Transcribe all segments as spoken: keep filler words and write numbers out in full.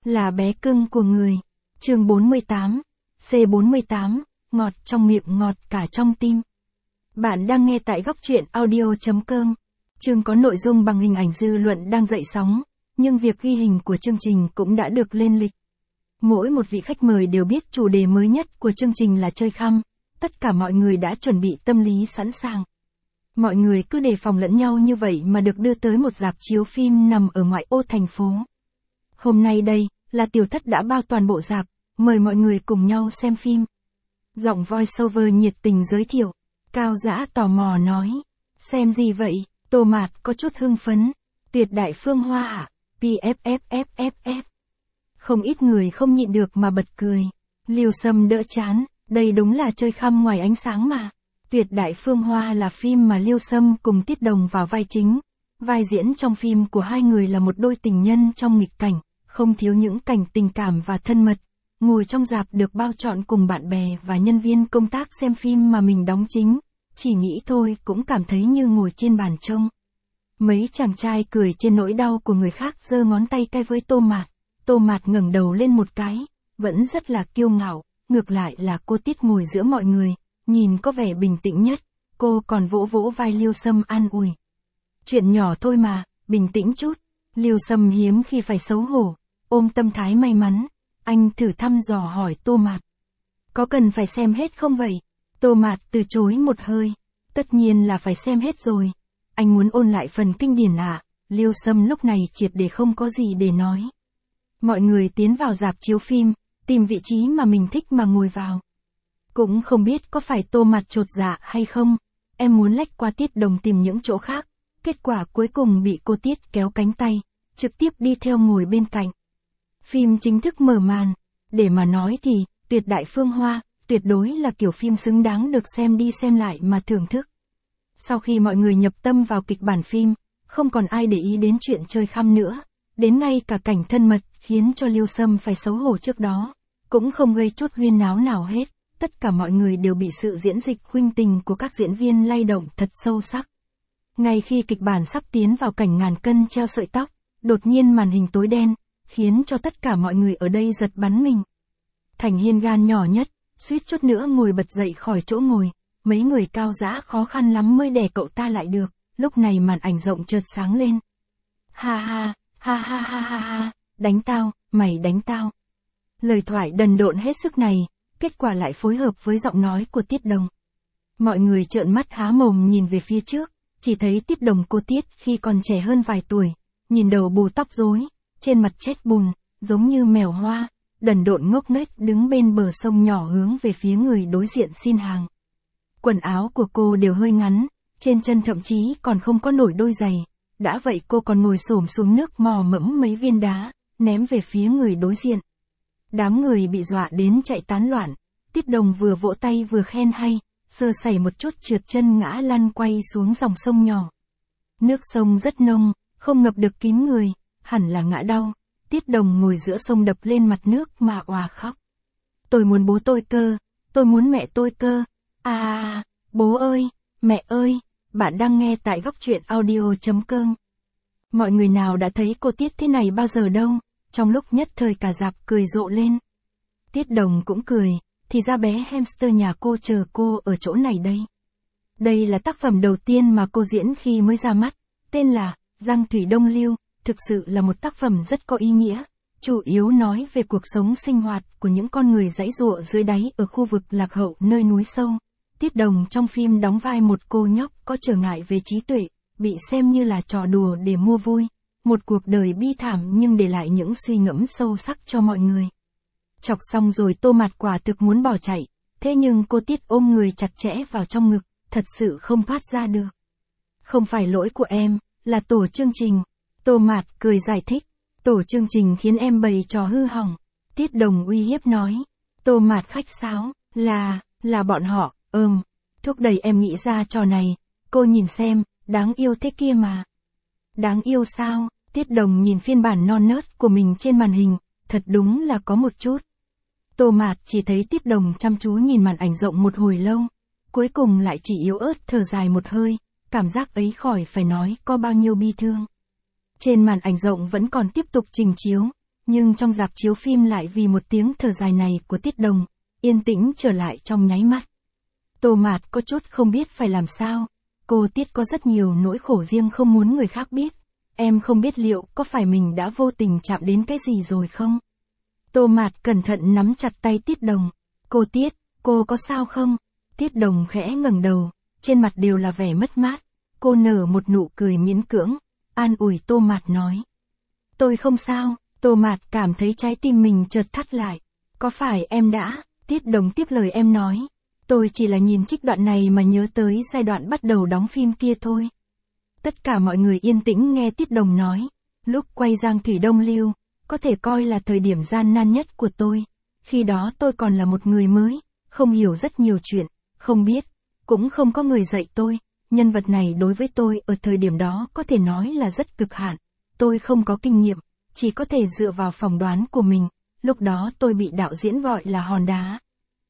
là bé cưng của người. Chương bốn mươi tám, C bốn mươi tám, ngọt trong miệng ngọt cả trong tim. Bạn đang nghe tại góc truyện audio chấm com. Chương có nội dung bằng hình ảnh dư luận đang dậy sóng, nhưng việc ghi hình của chương trình cũng đã được lên lịch. Mỗi một vị khách mời đều biết chủ đề mới nhất của chương trình là chơi khăm, tất cả mọi người đã chuẩn bị tâm lý sẵn sàng. Mọi người cứ đề phòng lẫn nhau như vậy mà được đưa tới một rạp chiếu phim nằm ở ngoại ô thành phố. Hôm nay đây, là Tiểu Thất đã bao toàn bộ rạp, mời mọi người cùng nhau xem phim. Giọng voiceover nhiệt tình giới thiệu, Cao Dã tò mò nói, xem gì vậy? Tô Mạt có chút hưng phấn, Tuyệt Đại Phương Hoa à? pê ép ép ép ép ép. Không ít người không nhịn được mà bật cười. Liêu Sâm đỡ chán, đây đúng là chơi khăm ngoài ánh sáng mà. Tuyệt Đại Phương Hoa là phim mà Liêu Sâm cùng Tiết Đồng vào vai chính. Vai diễn trong phim của hai người là một đôi tình nhân trong nghịch cảnh, không thiếu những cảnh tình cảm và thân mật. Ngồi trong rạp được bao trọn cùng bạn bè và nhân viên công tác xem phim mà mình đóng chính. Chỉ nghĩ thôi cũng cảm thấy như ngồi trên bàn trông. Mấy chàng trai cười trên nỗi đau của người khác giơ ngón tay cay với Tô Mạt. Tô Mạt ngẩng đầu lên một cái, vẫn rất là kiêu ngạo, ngược lại là cô Tiết ngồi giữa mọi người, nhìn có vẻ bình tĩnh nhất, cô còn vỗ vỗ vai Liêu Sâm an ủi. Chuyện nhỏ thôi mà, bình tĩnh chút. Liêu Sâm hiếm khi phải xấu hổ, ôm tâm thái may mắn, anh thử thăm dò hỏi Tô Mạt. Có cần phải xem hết không vậy? Tô Mạt từ chối một hơi, tất nhiên là phải xem hết rồi. Anh muốn ôn lại phần kinh điển à? Liêu Sâm lúc này triệt để không có gì để nói. Mọi người tiến vào rạp chiếu phim, tìm vị trí mà mình thích mà ngồi vào. Cũng không biết có phải Tô Mạt chột dạ hay không, em muốn lách qua Tiết Đồng tìm những chỗ khác, kết quả cuối cùng bị cô Tiết kéo cánh tay, trực tiếp đi theo ngồi bên cạnh. Phim chính thức mở màn, để mà nói thì, Tuyệt Đại Phương Hoa, tuyệt đối là kiểu phim xứng đáng được xem đi xem lại mà thưởng thức. Sau khi mọi người nhập tâm vào kịch bản phim, không còn ai để ý đến chuyện chơi khăm nữa, đến ngay cả cảnh thân mật khiến cho Liêu Sâm phải xấu hổ trước đó, cũng không gây chút huyên náo nào hết, tất cả mọi người đều bị sự diễn dịch khuynh tình của các diễn viên lay động thật sâu sắc. Ngay khi kịch bản sắp tiến vào cảnh ngàn cân treo sợi tóc, đột nhiên màn hình tối đen, khiến cho tất cả mọi người ở đây giật bắn mình. Thành Hiên gan nhỏ nhất, suýt chút nữa ngồi bật dậy khỏi chỗ ngồi, mấy người Cao Dã khó khăn lắm mới đè cậu ta lại được, lúc này màn ảnh rộng chợt sáng lên. Ha ha, ha ha ha ha ha, đánh tao, mày đánh tao. Lời thoại đần độn hết sức này, kết quả lại phối hợp với giọng nói của Tiết Đồng. Mọi người trợn mắt há mồm nhìn về phía trước, chỉ thấy Tiết Đồng cô Tiết khi còn trẻ hơn vài tuổi, nhìn đầu bù tóc rối, trên mặt chết bùn, giống như mèo hoa, đần độn ngốc nghếch đứng bên bờ sông nhỏ hướng về phía người đối diện xin hàng. Quần áo của cô đều hơi ngắn, trên chân thậm chí còn không có nổi đôi giày, đã vậy cô còn ngồi xổm xuống nước mò mẫm mấy viên đá, ném về phía người đối diện. Đám người bị dọa đến chạy tán loạn, Tiết Đồng vừa vỗ tay vừa khen hay, sơ sẩy một chút trượt chân ngã lăn quay xuống dòng sông nhỏ. Nước sông rất nông, không ngập được kín người, hẳn là ngã đau. Tiết Đồng ngồi giữa sông đập lên mặt nước mà òa khóc. Tôi muốn bố tôi cơ, tôi muốn mẹ tôi cơ. À, à, bố ơi, mẹ ơi, bạn đang nghe tại góc truyện audio chấm com. Mọi người nào đã thấy cô Tiết thế này bao giờ đâu, trong lúc nhất thời cả rạp cười rộ lên. Tiết Đồng cũng cười, thì ra bé hamster nhà cô chờ cô ở chỗ này đây. Đây là tác phẩm đầu tiên mà cô diễn khi mới ra mắt, tên là Giang Thủy Đông Lưu, thực sự là một tác phẩm rất có ý nghĩa, chủ yếu nói về cuộc sống sinh hoạt của những con người giãy giụa dưới đáy ở khu vực lạc hậu nơi núi sâu. Tiết Đồng trong phim đóng vai một cô nhóc có trở ngại về trí tuệ, bị xem như là trò đùa để mua vui, một cuộc đời bi thảm nhưng để lại những suy ngẫm sâu sắc cho mọi người. Chọc xong rồi Tô Mạt quả thực muốn bỏ chạy, thế nhưng cô Tiết ôm người chặt chẽ vào trong ngực, thật sự không thoát ra được. Không phải lỗi của em, là tổ chương trình. Tô Mạt cười giải thích, tổ chương trình khiến em bày trò hư hỏng. Tiết Đồng uy hiếp nói, Tô Mạt khách sáo, là, là bọn họ, ừm, thúc đẩy em nghĩ ra trò này, cô nhìn xem, đáng yêu thế kia mà. Đáng yêu sao? Tiết Đồng nhìn phiên bản non nớt của mình trên màn hình, thật đúng là có một chút. Tô Mạt chỉ thấy Tiết Đồng chăm chú nhìn màn ảnh rộng một hồi lâu, cuối cùng lại chỉ yếu ớt thở dài một hơi, cảm giác ấy khỏi phải nói có bao nhiêu bi thương. Trên màn ảnh rộng vẫn còn tiếp tục trình chiếu, Nhưng trong rạp chiếu phim lại vì một tiếng thở dài này của Tiết Đồng, yên tĩnh trở lại trong nháy mắt. Tô Mạt có chút không biết phải làm sao. Cô Tiết có rất nhiều nỗi khổ riêng không muốn người khác biết. Em không biết liệu có phải mình đã vô tình chạm đến cái gì rồi không? Tô Mạt cẩn thận nắm chặt tay Tiết Đồng. Cô Tiết, cô có sao không? Tiết Đồng khẽ ngẩng đầu, trên mặt đều là vẻ mất mát. Cô nở một nụ cười miễn cưỡng, an ủi Tô Mạt nói. Tôi không sao. Tô Mạt cảm thấy trái tim mình chợt thắt lại. Có phải em đã? Tiết Đồng tiếp lời em nói. Tôi chỉ là nhìn trích đoạn này mà nhớ tới giai đoạn bắt đầu đóng phim kia thôi. Tất cả mọi người yên tĩnh nghe Tiết Đồng nói. Lúc quay Giang Thủy Đông Lưu, có thể coi là thời điểm gian nan nhất của tôi. Khi đó tôi còn là một người mới, không hiểu rất nhiều chuyện, không biết, cũng không có người dạy tôi. Nhân vật này đối với tôi ở thời điểm đó có thể nói là rất cực hạn. Tôi không có kinh nghiệm, chỉ có thể dựa vào phỏng đoán của mình. Lúc đó tôi bị đạo diễn gọi là hòn đá.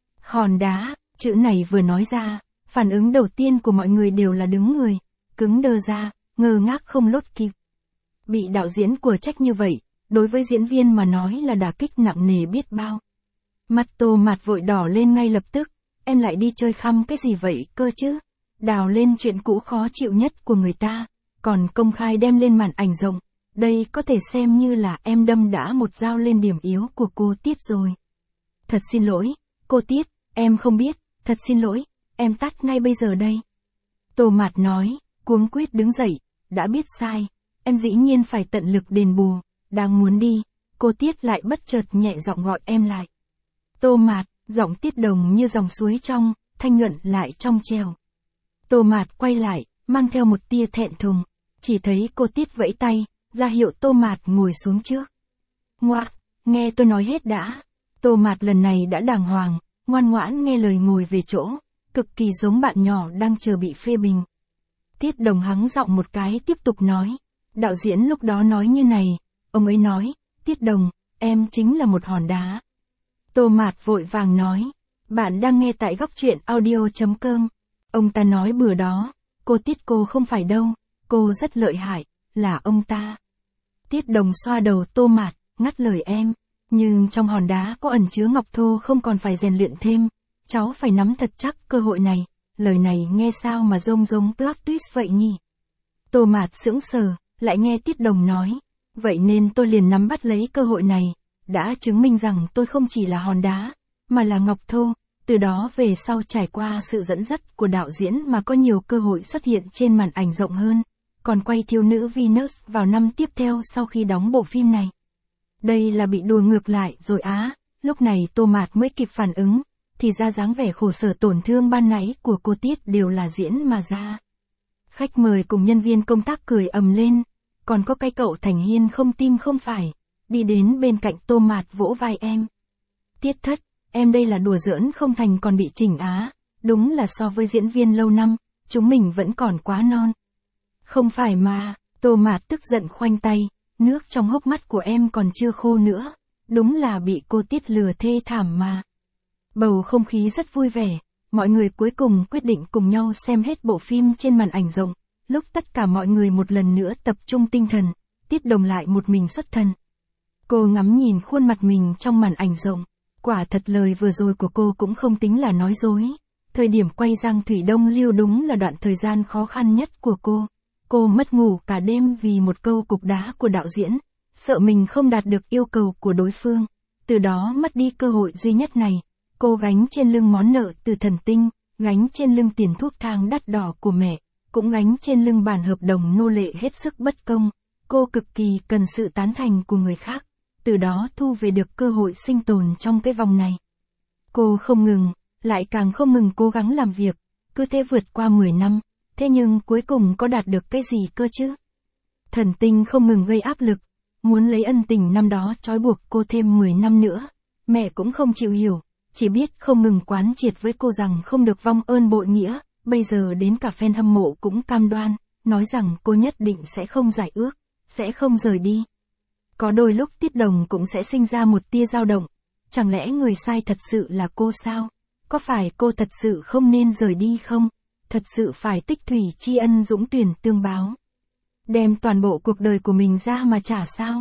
Hòn đá, chữ này vừa nói ra, phản ứng đầu tiên của mọi người đều là đứng người, cứng đơ ra, ngơ ngác không lốt kịp. Bị đạo diễn của trách như vậy, đối với diễn viên mà nói là đả kích nặng nề biết bao. Mặt Tô Mạt vội đỏ lên ngay lập tức. Em lại đi chơi khăm cái gì vậy cơ chứ? Đào lên chuyện cũ khó chịu nhất của người ta, còn công khai đem lên màn ảnh rộng. Đây có thể xem như là em đâm đã một dao lên điểm yếu của cô Tiết rồi. Thật xin lỗi, cô Tiết, em không biết, thật xin lỗi, em tắt ngay bây giờ đây. Tô Mạt nói, cuống quýt đứng dậy, đã biết sai, em dĩ nhiên phải tận lực đền bù. Đang muốn đi, cô Tiết lại bất chợt nhẹ giọng gọi em lại. Tô Mạt, giọng Tiết Đồng như dòng suối trong, thanh nhuận lại trong trèo. Tô Mạt quay lại, mang theo một tia thẹn thùng, chỉ thấy cô Tiết vẫy tay, ra hiệu Tô Mạt ngồi xuống trước. Ngoạ, nghe tôi nói hết đã. Tô Mạt lần này đã đàng hoàng, ngoan ngoãn nghe lời ngồi về chỗ, cực kỳ giống bạn nhỏ đang chờ bị phê bình. Tiết Đồng hắng giọng một cái tiếp tục nói. Đạo diễn lúc đó nói như này, ông ấy nói, Tiết Đồng, em chính là một hòn đá. Tô Mạt vội vàng nói, bạn đang nghe tại góc truyện audio chấm com. Ông ta nói bừa đó, cô Tiết cô không phải đâu, cô rất lợi hại, là ông ta. Tiết Đồng xoa đầu Tô Mạt, ngắt lời em, nhưng trong hòn đá có ẩn chứa ngọc thô không còn phải rèn luyện thêm, cháu phải nắm thật chắc cơ hội này, lời này nghe sao mà rông rông plot twist vậy nhỉ? Tô Mạt sững sờ, lại nghe Tiết Đồng nói, vậy nên tôi liền nắm bắt lấy cơ hội này, đã chứng minh rằng tôi không chỉ là hòn đá, mà là ngọc thô. Từ đó về sau trải qua sự dẫn dắt của đạo diễn mà có nhiều cơ hội xuất hiện trên màn ảnh rộng hơn, còn quay Thiếu nữ Venus vào năm tiếp theo sau khi đóng bộ phim này. Đây là bị đùa ngược lại rồi á, lúc này Tô Mạt mới kịp phản ứng, thì ra dáng vẻ khổ sở tổn thương ban nãy của cô Tiết đều là diễn mà ra. Khách mời cùng nhân viên công tác cười ầm lên, còn có cái cậu Thành Hiên không tim không phải, đi đến bên cạnh Tô Mạt vỗ vai em. Tiết Thất, em đây là đùa giỡn không thành còn bị chỉnh á, đúng là so với diễn viên lâu năm, chúng mình vẫn còn quá non. Không phải mà, Tô Mạt tức giận khoanh tay, nước trong hốc mắt của em còn chưa khô nữa, đúng là bị cô Tiết lừa thê thảm mà. Bầu không khí rất vui vẻ, mọi người cuối cùng quyết định cùng nhau xem hết bộ phim trên màn ảnh rộng. Lúc tất cả mọi người một lần nữa tập trung tinh thần, Tiết Đồng lại một mình xuất thần. Cô ngắm nhìn khuôn mặt mình trong màn ảnh rộng, quả thật lời vừa rồi của cô cũng không tính là nói dối. Thời điểm quay Giang Thủy Đông Lưu đúng là đoạn thời gian khó khăn nhất của cô. Cô mất ngủ cả đêm vì một câu cục đá của đạo diễn, sợ mình không đạt được yêu cầu của đối phương, từ đó mất đi cơ hội duy nhất này. Cô gánh trên lưng món nợ từ thần tinh, gánh trên lưng tiền thuốc thang đắt đỏ của mẹ, cũng gánh trên lưng bản hợp đồng nô lệ hết sức bất công. Cô cực kỳ cần sự tán thành của người khác, từ đó thu về được cơ hội sinh tồn trong cái vòng này. Cô không ngừng, lại càng không ngừng cố gắng làm việc, cứ thế vượt qua mười năm, thế nhưng cuối cùng có đạt được cái gì cơ chứ? Thần tinh không ngừng gây áp lực, muốn lấy ân tình năm đó trói buộc cô thêm mười năm nữa, mẹ cũng không chịu hiểu, chỉ biết không ngừng quán triệt với cô rằng không được vong ơn bội nghĩa, bây giờ đến cả fan hâm mộ cũng cam đoan, nói rằng cô nhất định sẽ không giải ước, sẽ không rời đi. Có đôi lúc Tiết Đồng cũng sẽ sinh ra một tia dao động, chẳng lẽ người sai thật sự là cô sao? Có phải cô thật sự không nên rời đi không? Thật sự phải tích thủy tri ân dũng tuyển tương báo, đem toàn bộ cuộc đời của mình ra mà trả sao?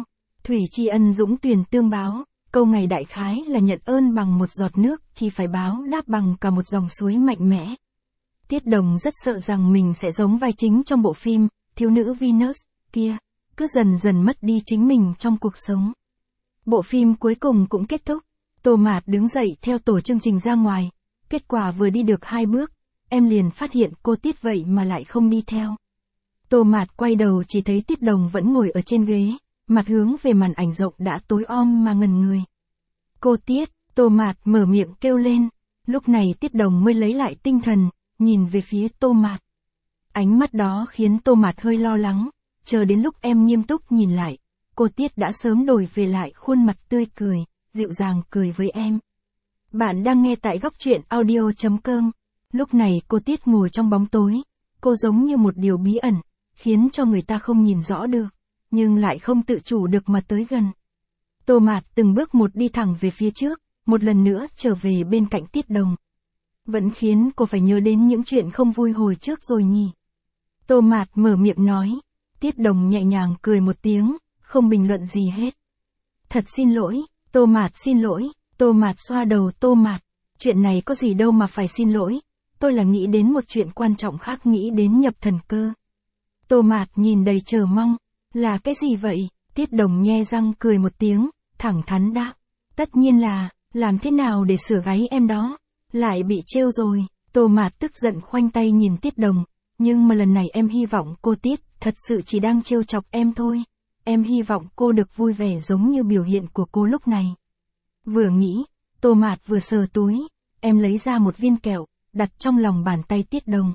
Thủy tri ân dũng tuyển tương báo, câu ngày đại khái là nhận ơn bằng một giọt nước thì phải báo đáp bằng cả một dòng suối mạnh mẽ. Tiết Đồng rất sợ rằng mình sẽ giống vai chính trong bộ phim, thiếu nữ Venus, kia, cứ dần dần mất đi chính mình trong cuộc sống. Bộ phim cuối cùng cũng kết thúc, Tô Mạt đứng dậy theo tổ chương trình ra ngoài, kết quả vừa đi được hai bước, em liền phát hiện cô Tiết vậy mà lại không đi theo. Tô Mạt quay đầu chỉ thấy Tiết Đồng vẫn ngồi ở trên ghế, mặt hướng về màn ảnh rộng đã tối om mà ngẩn người. Cô Tiết, Tô Mạt mở miệng kêu lên, lúc này Tiết Đồng mới lấy lại tinh thần, nhìn về phía Tô Mạt. Ánh mắt đó khiến Tô Mạt hơi lo lắng, chờ đến lúc em nghiêm túc nhìn lại, cô Tiết đã sớm đổi về lại khuôn mặt tươi cười, dịu dàng cười với em. Bạn đang nghe tại góc truyện audio chấm com. Lúc này cô Tiết ngồi trong bóng tối, cô giống như một điều bí ẩn, khiến cho người ta không nhìn rõ được, nhưng lại không tự chủ được mà tới gần. Tô Mạt từng bước một đi thẳng về phía trước, một lần nữa trở về bên cạnh Tiết Đồng. Vẫn khiến cô phải nhớ đến những chuyện không vui hồi trước rồi nhỉ. Tô Mạt mở miệng nói, Tiết Đồng nhẹ nhàng cười một tiếng, không bình luận gì hết. Thật xin lỗi, Tô Mạt xin lỗi, Tô Mạt xoa đầu Tô Mạt, chuyện này có gì đâu mà phải xin lỗi, tôi là nghĩ đến một chuyện quan trọng khác, nghĩ đến nhập thần cơ. Tô Mạt nhìn đầy chờ mong, là cái gì vậy? Tiết Đồng nhe răng cười một tiếng, thẳng thắn đáp, tất nhiên là, làm thế nào để sửa gáy em đó, lại bị trêu rồi. Tô Mạt tức giận khoanh tay nhìn Tiết Đồng, nhưng mà lần này em hy vọng cô Tiết thật sự chỉ đang trêu chọc em thôi. Em hy vọng cô được vui vẻ giống như biểu hiện của cô lúc này. Vừa nghĩ, Tô Mạt vừa sờ túi, em lấy ra một viên kẹo, đặt trong lòng bàn tay Tiết Đồng.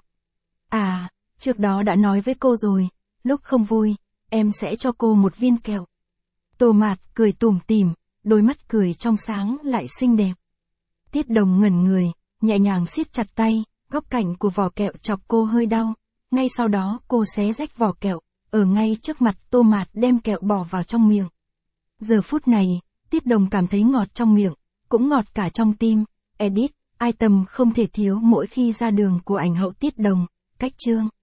À, trước đó đã nói với cô rồi, lúc không vui, em sẽ cho cô một viên kẹo. Tô Mạt cười tủm tỉm, đôi mắt cười trong sáng lại xinh đẹp. Tiết Đồng ngẩn người, nhẹ nhàng siết chặt tay, góc cạnh của vỏ kẹo chọc cô hơi đau. Ngay sau đó cô xé rách vỏ kẹo, ở ngay trước mặt Tô Mạt đem kẹo bỏ vào trong miệng. Giờ phút này, Tiết Đồng cảm thấy ngọt trong miệng, cũng ngọt cả trong tim. Edit, item không thể thiếu mỗi khi ra đường của ảnh hậu Tiết Đồng, cách chương.